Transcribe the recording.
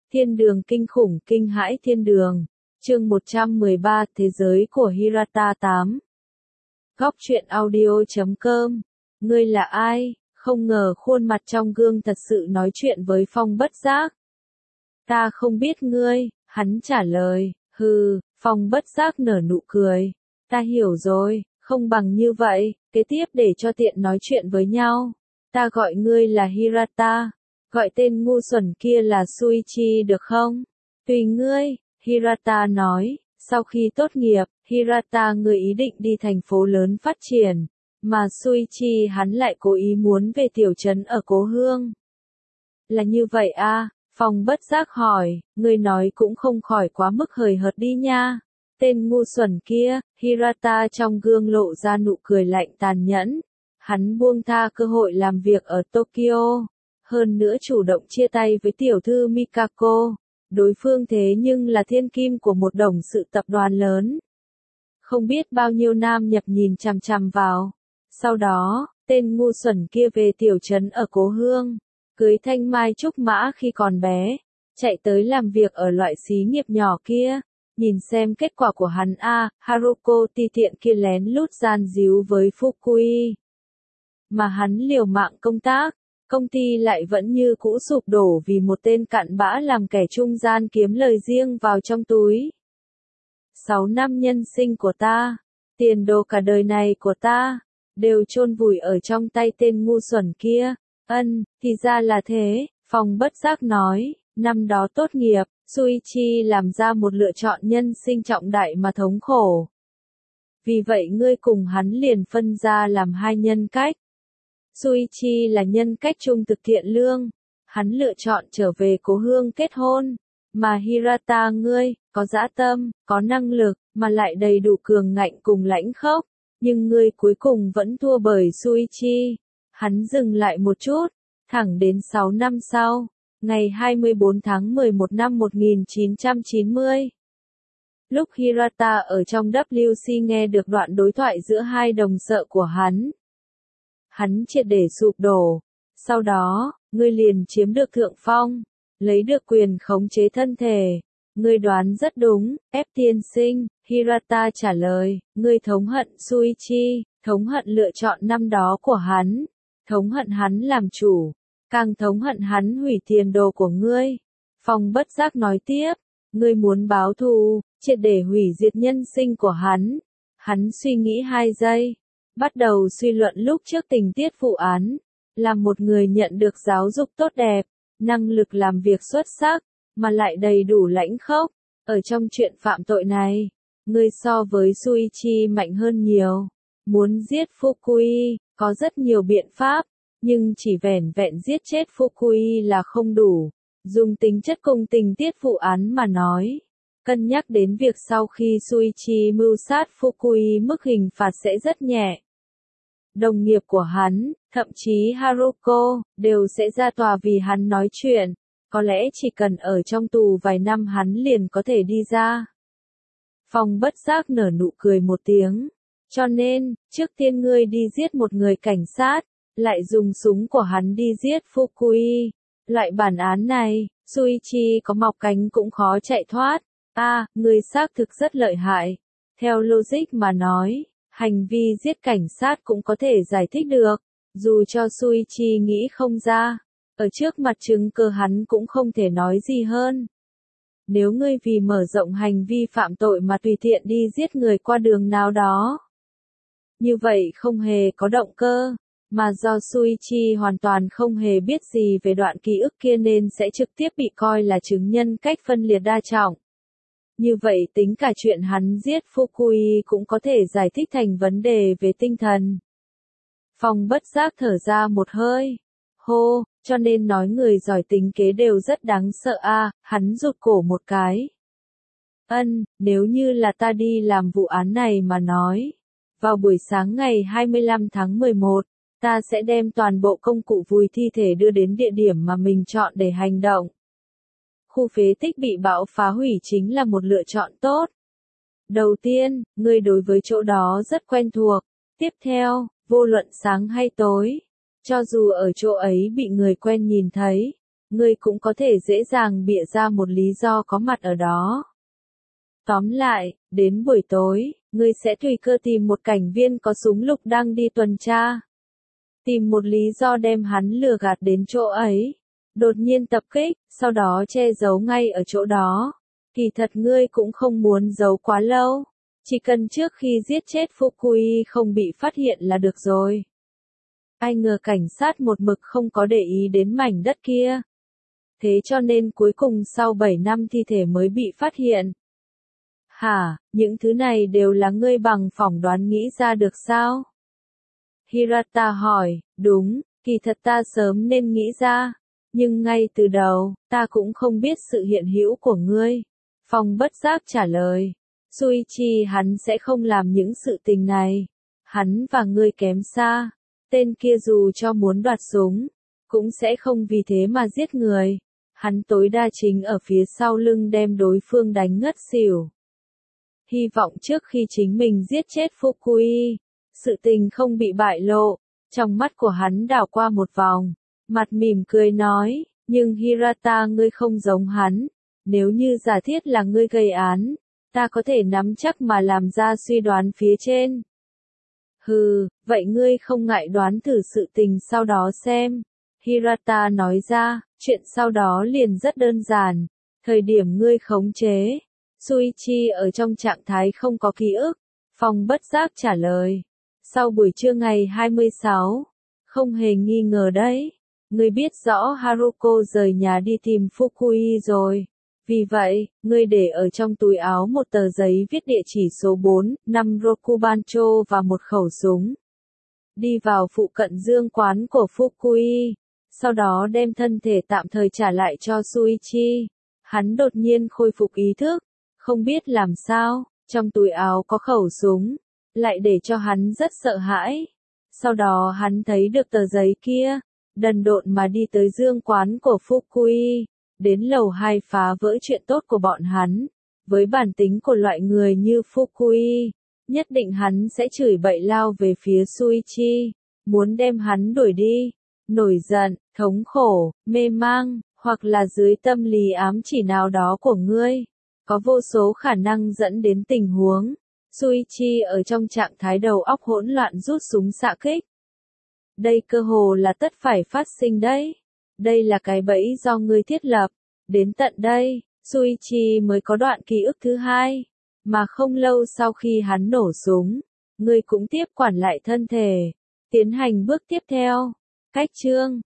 Thiên đường kinh khủng kinh hãi thiên đường. Chương 113 Thế giới của Hirata 8. Góc truyện audio.com. Ngươi là ai? Không ngờ khuôn mặt trong gương thật sự nói chuyện với Phong Bất Giác. Ta không biết ngươi, hắn trả lời. Hừ, Phong Bất Giác nở nụ cười. Ta hiểu rồi, không bằng như vậy, kế tiếp để cho tiện nói chuyện với nhau. Ta gọi ngươi là Hirata. Gọi tên ngu xuẩn kia là Shuichi được không? Tùy ngươi, Hirata nói. Sau khi tốt nghiệp, Hirata ngươi ý định đi thành phố lớn phát triển, mà Shuichi hắn lại cố ý muốn về tiểu trấn ở cố hương. Là như vậy à? Phong Bất Giác hỏi, ngươi nói cũng không khỏi quá mức hời hợt đi nha. Tên ngu xuẩn kia, Hirata trong gương lộ ra nụ cười lạnh tàn nhẫn. Hắn buông tha cơ hội làm việc ở Tokyo. Hơn nữa chủ động chia tay với tiểu thư Mikako. Đối phương thế nhưng là thiên kim của một đồng sự tập đoàn lớn. Không biết bao nhiêu nam nhập nhìn chằm chằm vào. Sau đó, tên ngu xuẩn kia về tiểu trấn ở cố hương. Cưới thanh mai trúc mã khi còn bé. Chạy tới làm việc ở loại xí nghiệp nhỏ kia. Nhìn xem kết quả của hắn Haruko ti tiện kia lén lút gian díu với Fukui. Mà hắn liều mạng công tác. Công ty lại vẫn như cũ sụp đổ vì một tên cặn bã làm kẻ trung gian kiếm lời riêng vào trong túi. 6 năm nhân sinh của ta, tiền đồ cả đời này của ta, đều chôn vùi ở trong tay tên ngu xuẩn kia. Thì ra là thế, Phong Bất Giác nói, năm đó tốt nghiệp, Shuichi làm ra một lựa chọn nhân sinh trọng đại mà thống khổ. Vì vậy ngươi cùng hắn liền phân ra làm hai nhân cách. Shuichi là nhân cách trung thực thiện lương, hắn lựa chọn trở về cố hương kết hôn, mà Hirata ngươi, có dã tâm, có năng lực, mà lại đầy đủ cường ngạnh cùng lãnh khốc, nhưng ngươi cuối cùng vẫn thua bởi Shuichi. Hắn dừng lại một chút, thẳng đến 6 năm sau, ngày 24 tháng 11 năm 1990. Lúc Hirata ở trong WC nghe được đoạn đối thoại giữa hai đồng sự của hắn triệt để sụp đổ. Sau đó, ngươi liền chiếm được thượng phong, lấy được quyền khống chế thân thể. Ngươi đoán rất đúng, ép tiên sinh, Hirata trả lời, ngươi thống hận Shuichi, thống hận lựa chọn năm đó của hắn, thống hận hắn làm chủ, càng thống hận hắn hủy tiền đồ của ngươi. Phong Bất Giác nói tiếp, ngươi muốn báo thù, triệt để hủy diệt nhân sinh của hắn. Hắn suy nghĩ 2 giây. Bắt đầu suy luận lúc trước tình tiết vụ án, là một người nhận được giáo dục tốt đẹp, năng lực làm việc xuất sắc, mà lại đầy đủ lãnh khốc. Ở trong chuyện phạm tội này, người so với Shuichi mạnh hơn nhiều. Muốn giết Fukui, có rất nhiều biện pháp, nhưng chỉ vẻn vẹn giết chết Fukui là không đủ. Dùng tính chất cùng tình tiết vụ án mà nói. Cân nhắc đến việc sau khi Shuichi mưu sát Fukui mức hình phạt sẽ rất nhẹ. Đồng nghiệp của hắn, thậm chí Haruko, đều sẽ ra tòa vì hắn nói chuyện. Có lẽ chỉ cần ở trong tù vài năm hắn liền có thể đi ra. Phong Bất Giác nở nụ cười một tiếng. Cho nên, trước tiên ngươi đi giết một người cảnh sát, lại dùng súng của hắn đi giết Fukui. Loại bản án này, Shuichi có mọc cánh cũng khó chạy thoát. Ngươi xác thực rất lợi hại. Theo logic mà nói, hành vi giết cảnh sát cũng có thể giải thích được. Dù cho Shuichi nghĩ không ra, ở trước mặt chứng cứ hắn cũng không thể nói gì hơn. Nếu ngươi vì mở rộng hành vi phạm tội mà tùy tiện đi giết người qua đường nào đó, như vậy không hề có động cơ, mà do Shuichi hoàn toàn không hề biết gì về đoạn ký ức kia nên sẽ trực tiếp bị coi là chứng nhân cách phân liệt đa trọng. Như vậy tính cả chuyện hắn giết Fukui cũng có thể giải thích thành vấn đề về tinh thần. Phong Bất Giác thở ra một hơi. Hô, cho nên nói người giỏi tính kế đều rất đáng sợ hắn rụt cổ một cái. Nếu như là ta đi làm vụ án này mà nói. Vào buổi sáng ngày 25 tháng 11, ta sẽ đem toàn bộ công cụ vùi thi thể đưa đến địa điểm mà mình chọn để hành động. Khu phế tích bị bão phá hủy chính là một lựa chọn tốt. Đầu tiên, ngươi đối với chỗ đó rất quen thuộc. Tiếp theo, vô luận sáng hay tối, cho dù ở chỗ ấy bị người quen nhìn thấy, ngươi cũng có thể dễ dàng bịa ra một lý do có mặt ở đó. Tóm lại, đến buổi tối, ngươi sẽ tùy cơ tìm một cảnh viên có súng lục đang đi tuần tra. Tìm một lý do đem hắn lừa gạt đến chỗ ấy. Đột nhiên tập kích, sau đó che giấu ngay ở chỗ đó. Kỳ thật ngươi cũng không muốn giấu quá lâu. Chỉ cần trước khi giết chết Fukui không bị phát hiện là được rồi. Ai ngờ cảnh sát một mực không có để ý đến mảnh đất kia. Thế cho nên cuối cùng sau 7 năm thi thể mới bị phát hiện. Hả, những thứ này đều là ngươi bằng phỏng đoán nghĩ ra được sao? Hirata hỏi, đúng, kỳ thật ta sớm nên nghĩ ra. Nhưng ngay từ đầu, ta cũng không biết sự hiện hữu của ngươi. Phong bất giác trả lời. Suichi hắn sẽ không làm những sự tình này. Hắn và ngươi kém xa. Tên kia dù cho muốn đoạt súng, cũng sẽ không vì thế mà giết người. Hắn tối đa chính ở phía sau lưng đem đối phương đánh ngất xỉu. Hy vọng trước khi chính mình giết chết Fukui, sự tình không bị bại lộ. Trong mắt của hắn đảo qua một vòng, mặt mỉm cười nói, nhưng Hirata ngươi không giống hắn. Nếu như giả thiết là ngươi gây án, ta có thể nắm chắc mà làm ra suy đoán phía trên. Hừ, vậy ngươi không ngại đoán thử sự tình sau đó xem. Hirata nói ra, chuyện sau đó liền rất đơn giản. Thời điểm ngươi khống chế, Suichi ở trong trạng thái không có ký ức. Phong bất giác trả lời. Sau buổi trưa ngày 26, không hề nghi ngờ đấy. Ngươi biết rõ Haruko rời nhà đi tìm Fukui rồi. Vì vậy, ngươi để ở trong túi áo một tờ giấy viết địa chỉ số 4, 5 Rokubancho và một khẩu súng. Đi vào phụ cận dương quán của Fukui. Sau đó đem thân thể tạm thời trả lại cho Suichi. Hắn đột nhiên khôi phục ý thức. Không biết làm sao, trong túi áo có khẩu súng. Lại để cho hắn rất sợ hãi. Sau đó hắn thấy được tờ giấy kia. Đần độn mà đi tới dương quán của Fukui. Đến lầu 2 phá vỡ chuyện tốt của bọn hắn. Với bản tính của loại người như Fukui, nhất định hắn sẽ chửi bậy lao về phía Suichi. Muốn đem hắn đuổi đi. Nổi giận, thống khổ, mê mang, hoặc là dưới tâm lý ám chỉ nào đó của ngươi. Có vô số khả năng dẫn đến tình huống. Suichi ở trong trạng thái đầu óc hỗn loạn rút súng xạ kích. Đây cơ hồ là tất phải phát sinh đấy. Đây là cái bẫy do ngươi thiết lập. Đến tận đây, Suichi mới có đoạn ký ức thứ hai. Mà không lâu sau khi hắn nổ súng, ngươi cũng tiếp quản lại thân thể. Tiến hành bước tiếp theo. Cách chương